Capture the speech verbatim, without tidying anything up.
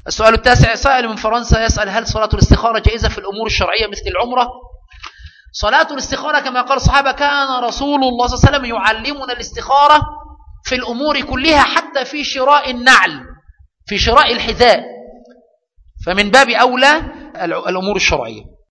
السؤال التاسع، سائل من فرنسا يسأل: هل صلاة الاستخارة جائزة في الأمور الشرعية مثل العمرة؟ صلاة الاستخارة كما قال الصحابة كان رسول الله صلى الله عليه وسلم يعلمنا الاستخارة في الأمور كلها، حتى في شراء النعل، في شراء الحذاء، فمن باب أولى الأمور الشرعية.